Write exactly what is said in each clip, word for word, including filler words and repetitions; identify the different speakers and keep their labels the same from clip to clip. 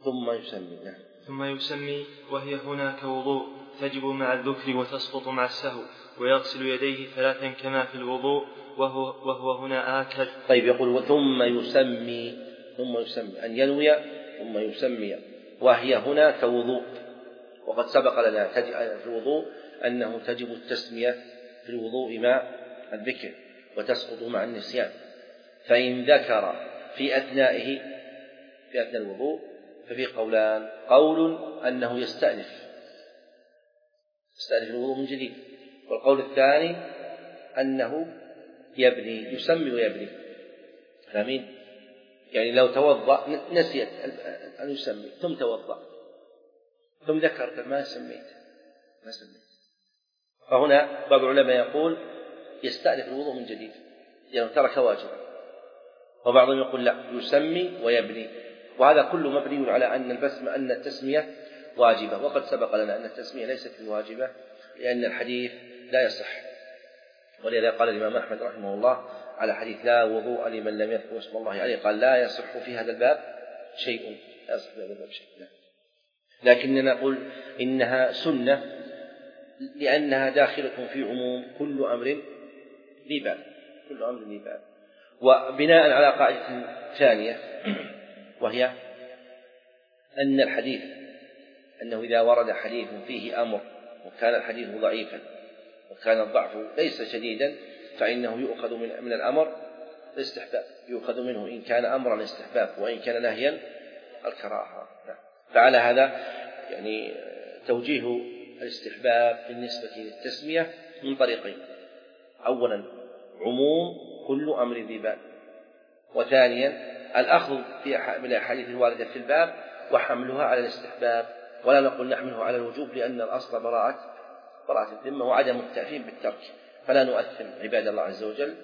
Speaker 1: ثم يسمي.
Speaker 2: ثم يسمي وهي هنا كوضوء تجب مع الذكر وتسقط مع السهو، ويغسل يديه ثلاثا كما في الوضوء وهو, وهو هنا آكد.
Speaker 1: طيب يقول ثم يسمي ثم يسمي أن ينوي ثم يسمي وهي هنا كوضوء، وقد سبق لنا في الوضوء أنه تجب التسمية في الوضوء مع الذكر وتسقط مع النسيان. فإن ذكر في أثنائه في أثناء الوضوء ففي قولان: قول أنه يستأنف يستأنف الوضوء من جديد، والقول الثاني أنه يبني يسمي ويبني. فاهمين؟ يعني لو توضأ نسيت أن يسمي ثم توضأ ثم ذكرت ما سميت ما سميت فهنا بعض العلماء يقول يستأنف الوضوء من جديد لأنه يعني ترك واجبا، وبعضهم يقول لا يسمي ويبني، وهذا كله مبني على أن البسمة أن التسمية واجبة، وقد سبق لنا أن التسمية ليست بواجبة لأن الحديث لا يصح، ولذا قال الإمام أحمد رحمه الله على حديث لا وضوء لمن لم يذكر اسم الله عليه، قال لا يصح في هذا الباب شيء لا يصح في هذا الباب شيء لا. لكننا نقول إنها سنة لأنها داخلة في عموم كل أمر ذي بال كل أمر ذي بال. وبناء على قاعدة ثانية وهي أن الحديث أنه إذا ورد حديث فيه أمر وكان الحديث ضعيفا وكان الضعف ليس شديدا فإنه يؤخذ من, من الأمر الاستحباب، يؤخذ منه إن كان أمرا الاستحباب وإن كان نهيا الكراهة. فعلى هذا يعني توجيه الاستحباب بالنسبة للتسمية من طريقين: أولا عموم كل أمر ذي بال، وثانيا الأخذ من الأحاديث الواردة في الباب وحملها على الاستحباب، ولا نقول نحمله على الوجوب لأن الأصل براءة براءة الذمة وعدم التأثيم بالترك، فلا نؤثم عباد الله عز وجل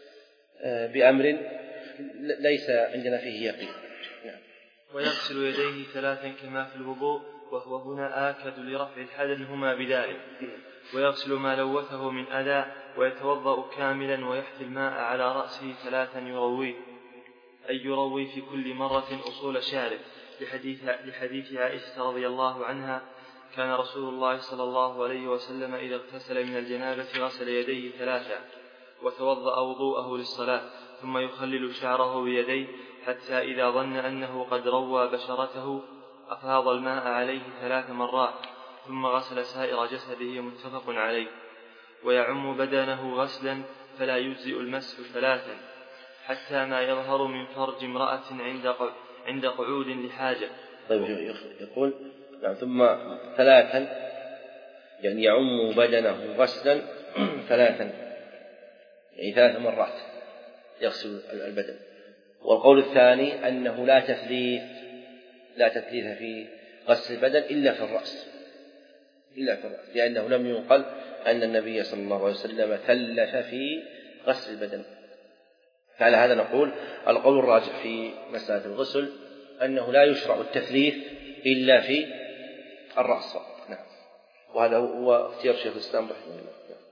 Speaker 1: بأمر ليس عندنا فيه يقين.
Speaker 2: ويغسل يديه ثلاثا كما في الوضوء وهو هنا آكد لرفع الحدث هما بذلك. ويغسل ما لوثه من أذى ويتوضأ كاملا ويحثي الماء على رأسه ثلاثا يرويه، أي يروي في كل مرة أصول شعره، لحديث, لحديث عائشة رضي الله عنها: كان رسول الله صلى الله عليه وسلم إذا اغتسل من الجنابة غسل يديه ثلاثا وتوضأ وضوءه للصلاة ثم يخلل شعره بيديه حتى إذا ظن أنه قد روى بشرته أفاض الماء عليه ثلاث مرات ثم غسل سائر جسده متفق عليه. ويعم بدنه غسلا فلا يجزئ المسح ثلاثا حتى ما يظهر من فرج امرأة عند قعود لحاجة.
Speaker 1: طيب يقول ثم ثلاثا يعني يعم بدنه غسلا ثلاثا يعني ثلاث مرات يغسل البدن. والقول الثاني أنه لا تثليث لا تثليث في غسل البدن إلا في الرأس إلا في الرأس لأنه لم ينقل أن النبي صلى الله عليه وسلم ثلث في غسل البدن. فعلى هذا نقول القول الراجح في مسألة الغسل أنه لا يشرع التثليث إلا في الرأس. نعم. وهذا هو اختيار شيخ الإسلام رحمه الله.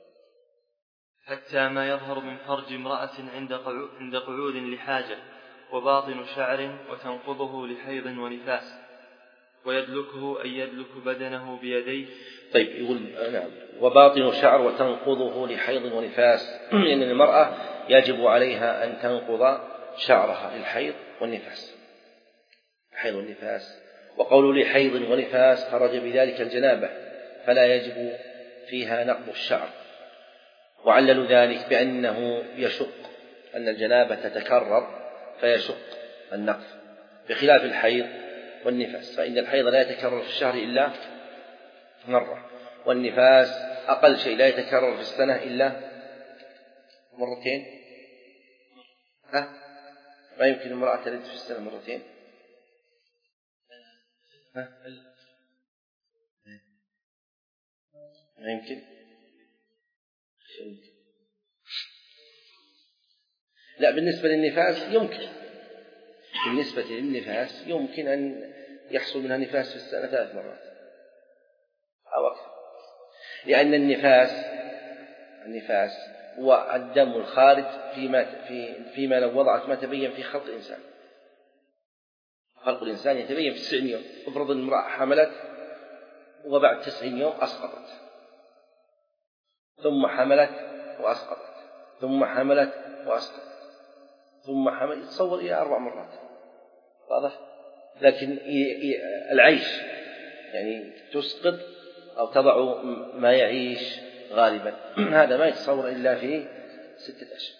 Speaker 2: حتى ما يظهر من فرج امرأة عند قعود لحاجة وباطن شعر وتنقضه لحيض ونفاس ويدلكه أي يدلك بدنه بيديه.
Speaker 1: طيب يقول نعم وباطن شعر وتنقضه لحيض ونفاس لأن المرأة يجب عليها أن تنقض شعرها للحيض والنفاس الحيض والنفاس. وقول لحيض ونفاس خرج بذلك الجنابة فلا يجب فيها نقض الشعر، وعللوا ذلك بأنه يشق أن الجنابة تتكرر فيشق النقض بخلاف الحيض والنفاس، فإن الحيض لا يتكرر في الشهر إلا مرة، والنفاس أقل شيء لا يتكرر في السنة إلا مرتين. ها؟ ما يمكن المرأة تلد في السنة مرتين؟ ها؟ ما يمكن؟ لا بالنسبة للنفاس يمكن بالنسبة للنفاس يمكن أن يحصل منها نفاس في السنة ثلاث مرات أو أكثر، لأن النفاس النفاس هو الدم الخارج فيما, في فيما لو وضعت ما تبين في خلق إنسان خلق الإنسان يتبين في تسعين يوم. افرض المرأة حملت وبعد تسعين يوم أسقطت، ثم حملت وأسقطت، ثم حملت وأسقطت، ثم حملت، يتصور إلى أربع مرات. واضح؟ لكن العيش يعني تسقط أو تضع ما يعيش غالبا هذا ما يتصور إلا في ستة أشهر.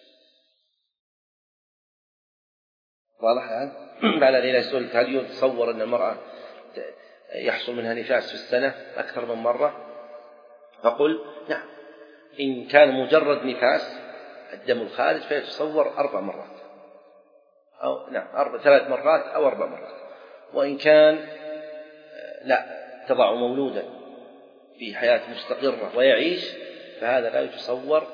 Speaker 1: واضح الآن؟ بعد ذلك سئلت هل يتصور أن المرأة يحصل منها نفاس في السنة أكثر من مرة؟ فقل نعم، إن كان مجرد نفاس الدم الخارج فيتصور أربع مرات أو نعم أربع ثلاث مرات أو أربع مرات. وإن كان لا تضع مولودا في حياة مستقرة ويعيش فهذا لا يتصور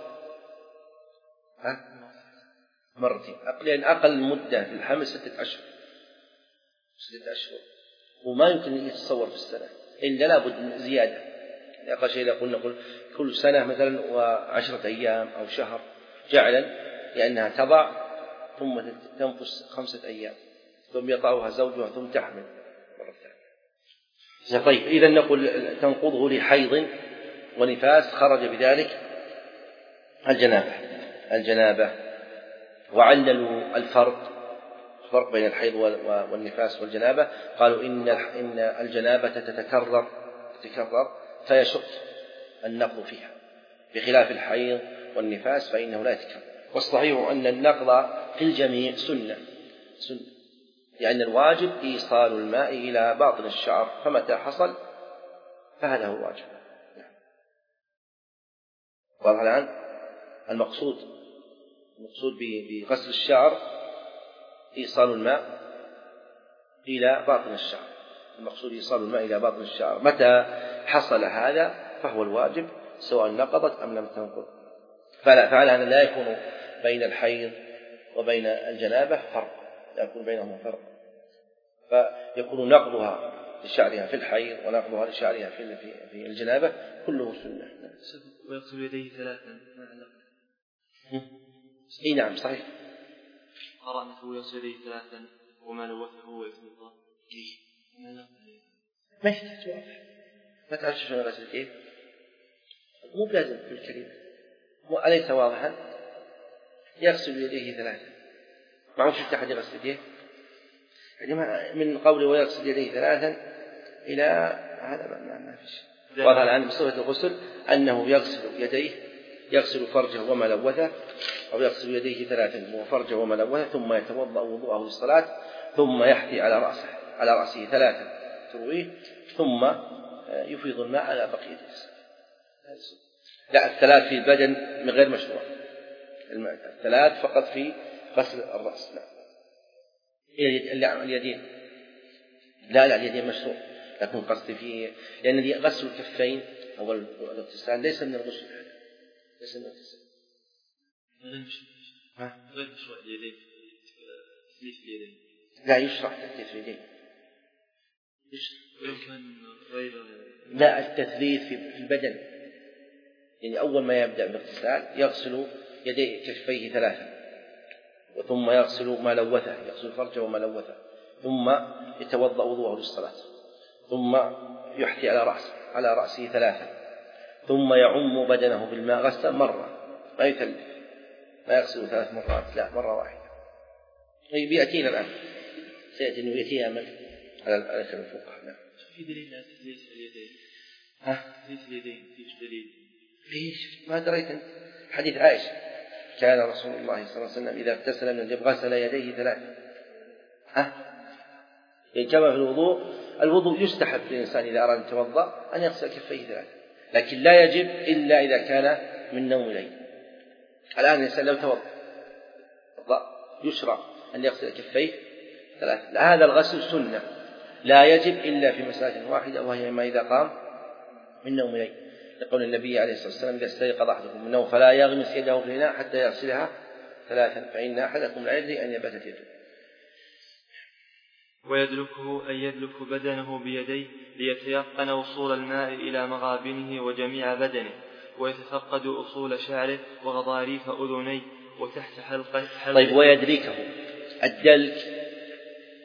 Speaker 1: مرتين، لأن أقل مدة في الحمل ستة أشهر ستة أشهر وما يمكن أن يتصور في السنة إلا لابد من زيادة. أقل شيء إذا قلنا كل سنة مثلا وعشرة أيام أو شهر جعلا، لأنها تضع ثم تنفس خمسة أيام ثم يضعها زوجها ثم تحمل مرة ثانية. طيب إذا نقول تنقضه لحيض ونفاس خرج بذلك الجنابة الجنابة وعللوا الفرق الفرق بين الحيض والنفاس والجنابة. قالوا إن إن الجنابة تتكرر تتكرر فيشق النقض فيها، بخلاف الحيض والنفاس فإنه لا يتكرر. والصحيح أن النقض في الجميع سنة سنة لأن الواجب إيصال الماء إلى باطن الشعر، فمتى حصل فهذا هو الواجب. واضح الآن؟ المقصود المقصود بغسل الشعر إيصال الماء إلى باطن الشعر، المقصود إيصال الماء إلى باطن الشعر. متى حصل هذا فهو الواجب سواء نقضت أم لم تنقض. فعلى هذا لا يكون بين الحيض وبين الجنابة فرق، لا يكون بينهما فرق، فيكون نقضها لشعرها في الحيض ونقضها لشعرها في في الجنابة كله سنة.
Speaker 2: ويغسل يديه ثلاثا.
Speaker 1: اي نعم صحيح.
Speaker 2: قرأنه يغسل يديه ثلاثا وما لوثه ويتوضأ.
Speaker 1: ما يحتاج واضح، ما تعرف شلون غسل يديه، مو بلازم في الكلمة، أليس واضحا؟ يغسل يديه ثلاثا، ما عم شفت أحد يغسل يديه يعني من قوله ويغسل يديه ثلاثا إلى هذا ما ما في شيء. واضح الآن بصفة الغسل أنه يغسل يديه، يغسل فرجه وما لوثه، أو يغسل يديه ثلاثا وفرجه وما لوثه، ثم يتوضأ وضوءه للصلاة، ثم يحثي على رأسه على رأسه ثلاثا ترويه، ثم يفيض الماء على بقية الجسد. لا، الثلاث في البدن من غير مشروع، الثلاث فقط في غسل الرأس. لا اليدين لا لا اليدين مشروع، لكن قصدي فيه لأن غسل الكفين أو الاغتسال ليس من الغسل، ليس من الاغتسال.
Speaker 2: غير مشروع اليدين، تثليث اليدين
Speaker 1: لا يشرع تثليث اليدين، لا التثليث في البدن، يعني أول ما يبدأ بالاغتسال يغسل يديه كفيه ثلاثة، ثم يغسل ما لوثه، يغسل فرجه وما لوثه، ثم يتوضأ وضوءه للصلاة، ثم يحثي على رأسه على رأسه ثلاثة، ثم يعم بدنه بالماء غسلا مرة، ما يثلث، ما يغسل ثلاث مرات، لا مرة واحدة. بيأتينا الآن سيأتي أنه يأتينا من على كلام الفقهاء. نعم.
Speaker 2: في دليل على تثليث اليدين؟
Speaker 1: ها؟
Speaker 2: تثليث اليدين فيش دليل؟
Speaker 1: ليش؟ ما دريت أنت؟ حديث عائشة كان رسول الله صلى الله عليه وسلم إذا اغتسل من الجنابة غسل يديه ثلاثة. ها؟ يعني كما في الوضوء، الوضوء يستحب للإنسان إذا أراد أن يتوضأ أن يغسل كفيه ثلاثة، لكن لا يجب إلا إذا كان من نوم الليل. الآن الإنسان لو توضأ يشرع أن يغسل كفيه ثلاثة، هذا الغسل سنة لا يجب إلا في مسألة واحدة، وهي ما إذا قام من نوم الليل، يقول النبي عليه الصلاة والسلام إذا استيقظ أحدكم من النوم فلا يغمس يده في الإناء حتى يغسلها ثلاثا، فإن أحدكم لا يدري أن يباتت يده.
Speaker 2: ويدلكه أن يدلك بدنه بيديه ليتيقن وصول الماء إلى مغابنه وجميع بدنه، ويتفقد أصول شعره وغضاريف أذنيه وتحت حلقه, حلقه.
Speaker 1: طيب ويدركه، الدلك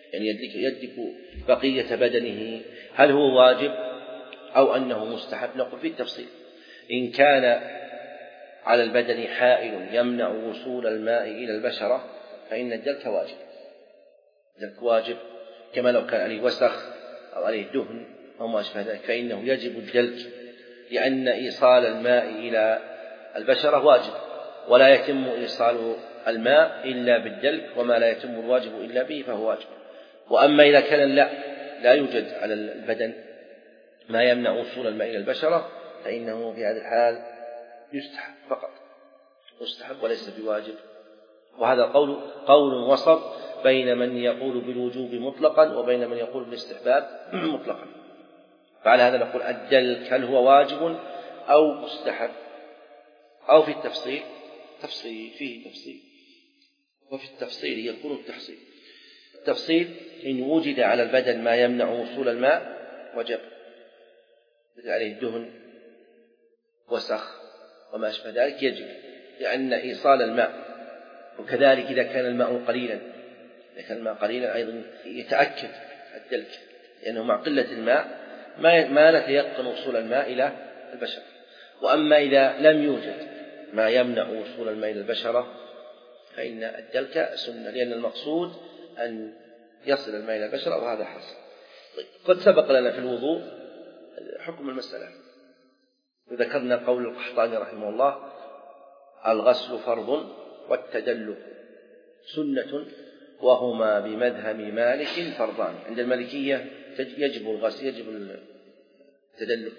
Speaker 1: يعني يدلك, يدلك بقية بدنه، هل هو واجب أو أنه مستحب؟ نقول في التفصيل. إن كان على البدن حائل يمنع وصول الماء إلى البشرة فإن الدلك واجب، الدلك واجب كما لو كان عليه وسخ أو عليه دهن أو ما أشبه ذلك فإنه يجب الدلك، لأن إيصال الماء إلى البشرة واجب، ولا يتم إيصال الماء إلا بالدلك، وما لا يتم الواجب إلا به فهو واجب. وأما إذا كان لا لا يوجد على البدن ما يمنع وصول الماء إلى البشرة فإنه في هذا الحال يستحب فقط، يستحب وليس بواجب. وهذا قول قول وسط بين من يقول بالوجوب مطلقا وبين من يقول بالاستحباب مطلقا. فعلى هذا نقول الدلك هل هو واجب أو مستحب؟ أو في التفصيل تفصيل فيه تفصيل، وفي التفصيل يكون التحصيل. التفصيل إن وجد على البدن ما يمنع وصول الماء وجب، مثل عليه الدهن وسخ وما أشبه ذلك يجب، لأن إيصال الماء. وكذلك إذا كان الماء قليلا، إذا كان الماء قليلا أيضا يتأكد الدلك، لأنه مع قلة الماء ما نتيقن وصول الماء إلى البشرة. وأما إذا لم يوجد ما يمنع وصول الماء إلى البشرة فإن الدلك سنة، لأن المقصود أن يصل الماء إلى البشرة وهذا حصل. قد سبق لنا في الوضوء حكم المسألة، وذكرنا قول القحطاني رحمه الله: الغسل فرض والتدلك سنة وهما بمذهب مالك فرضان. عند المالكية يجب الغسل، يجب التدلك.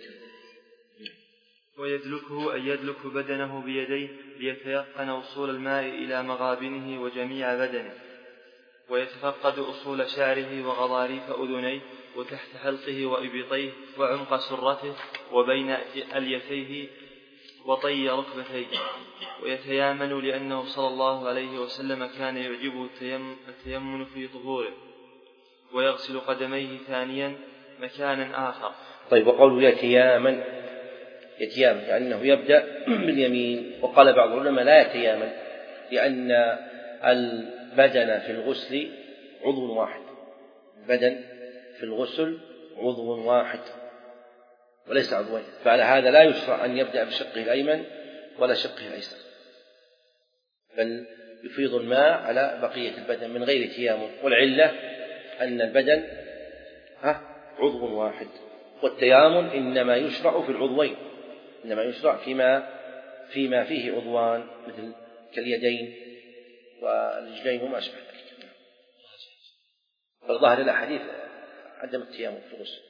Speaker 2: ويدلكه أن يدلك بدنه بيديه ليتيقن وصول الماء إلى مغابنه وجميع بدنه، ويتفقد أصول شعره وغضاريف أذنيه وتحت حلقه وإبطيه وعمق سرته وبين أليتيه وطي ركبتيه، ويتيامن لأنه صلى الله عليه وسلم كان يعجبه التيمن في طهوره، ويغسل قدميه ثانيا مكانا آخر.
Speaker 1: طيب، وقوله يتيامن، يتيامن لأنه يبدأ باليمين. وقال بعض العلماء لا يتيامن، لأن البدن في الغسل عضو واحد، البدن في الغسل عضو واحد وليس عضوين، فعلى هذا لا يشرع أن يبدأ بشقه الأيمن ولا شقه الأيسر، بل يفيض الماء على بقية البدن من غير تيامن. والعلة أن البدن عضو واحد، والتيامن إنما يشرع في العضوين، إنما يشرع فيما فيما فيه عضوان مثل كاليدين والرجلين وما أشبه ذلك. فالظاهر الأحاديث عدم التيامن في الغسل.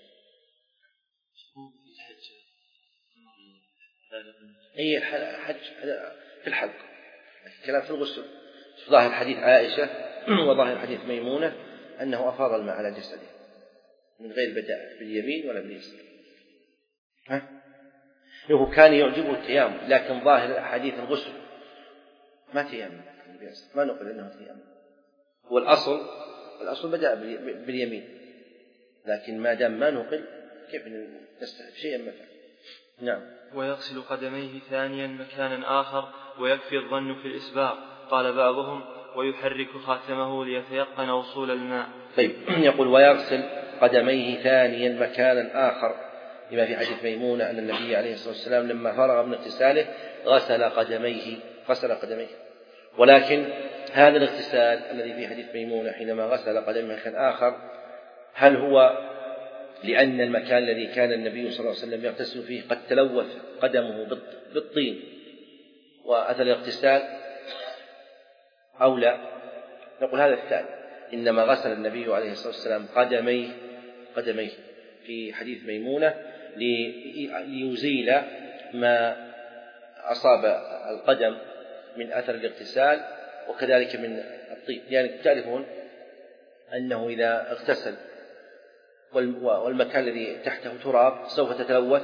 Speaker 1: أي حج في الحلق، الكلام في الغسل. ظاهر حديث عائشة وظاهر حديث ميمونة أنه أفاض الماء على جسده من غير بداء باليمين ولا باليسار. ها؟ هو كان يعجبه التيامن، لكن ظاهر حديث الغسل ما تيامن، ما نقول أنه تيامن. هو الأصل الأصل بدأ باليمين، لكن ما دام ما نقل كيف نستحب شيئا مثلا. نعم.
Speaker 2: ويغسل قدميه ثانيا مكانا آخر، ويكفي الظن في الإسباغ. قال بعضهم: ويحرك خاتمه ليتيقن وصول الماء.
Speaker 1: طيب، يقول ويغسل قدميه ثانيا مكانا آخر، لما في حديث ميمونة أن النبي عليه الصلاة والسلام لما فرغ من اغتساله غسل قدميه غسل قدميه ولكن هذا الاغتسال الذي في حديث ميمونة حينما غسل قدميه مكان آخر، هل هو لأن المكان الذي كان النبي صلى الله عليه وسلم يغتسل فيه قد تلوث قدمه بالطين وأثر الاغتسال أو لا؟ نقول هذا الثاني، إنما غسل النبي عليه الصلاة والسلام قدميه قدميه في حديث ميمونة ليزيل ما أصاب القدم من أثر الاغتسال وكذلك من الطين. يعني تعرفون أنه إذا اغتسل والمكان الذي تحته تراب سوف تتلوث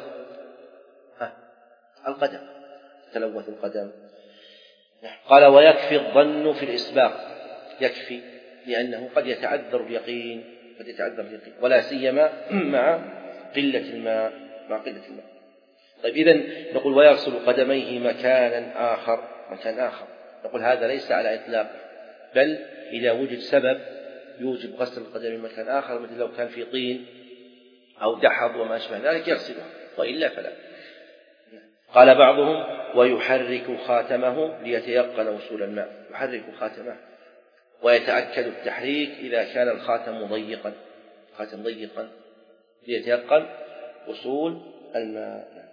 Speaker 1: القدم، تتلوث القدم. قال ويكفي الظن في الإسباغ، يكفي لأنه قد يتعذر اليقين قد يتعذر اليقين ولا سيما مع قلة الماء مع قلة الماء. طيب، إذن نقول ويغسل قدميه مكانا آخر مكان آخر، نقول هذا ليس على إطلاق، بل إذا وجد سبب يوجب غسل القدم من مكان آخر، مثل لو كان في طين أو دحض وما أشبه ذلك يغسلها، وإلا فلا. قال بعضهم: ويحرك خاتمه ليتيقن وصول الماء. يحرك خاتمه ويتأكد التحريك إذا كان الخاتم ضيقا، خاتم ضيقا ليتيقن وصول الماء.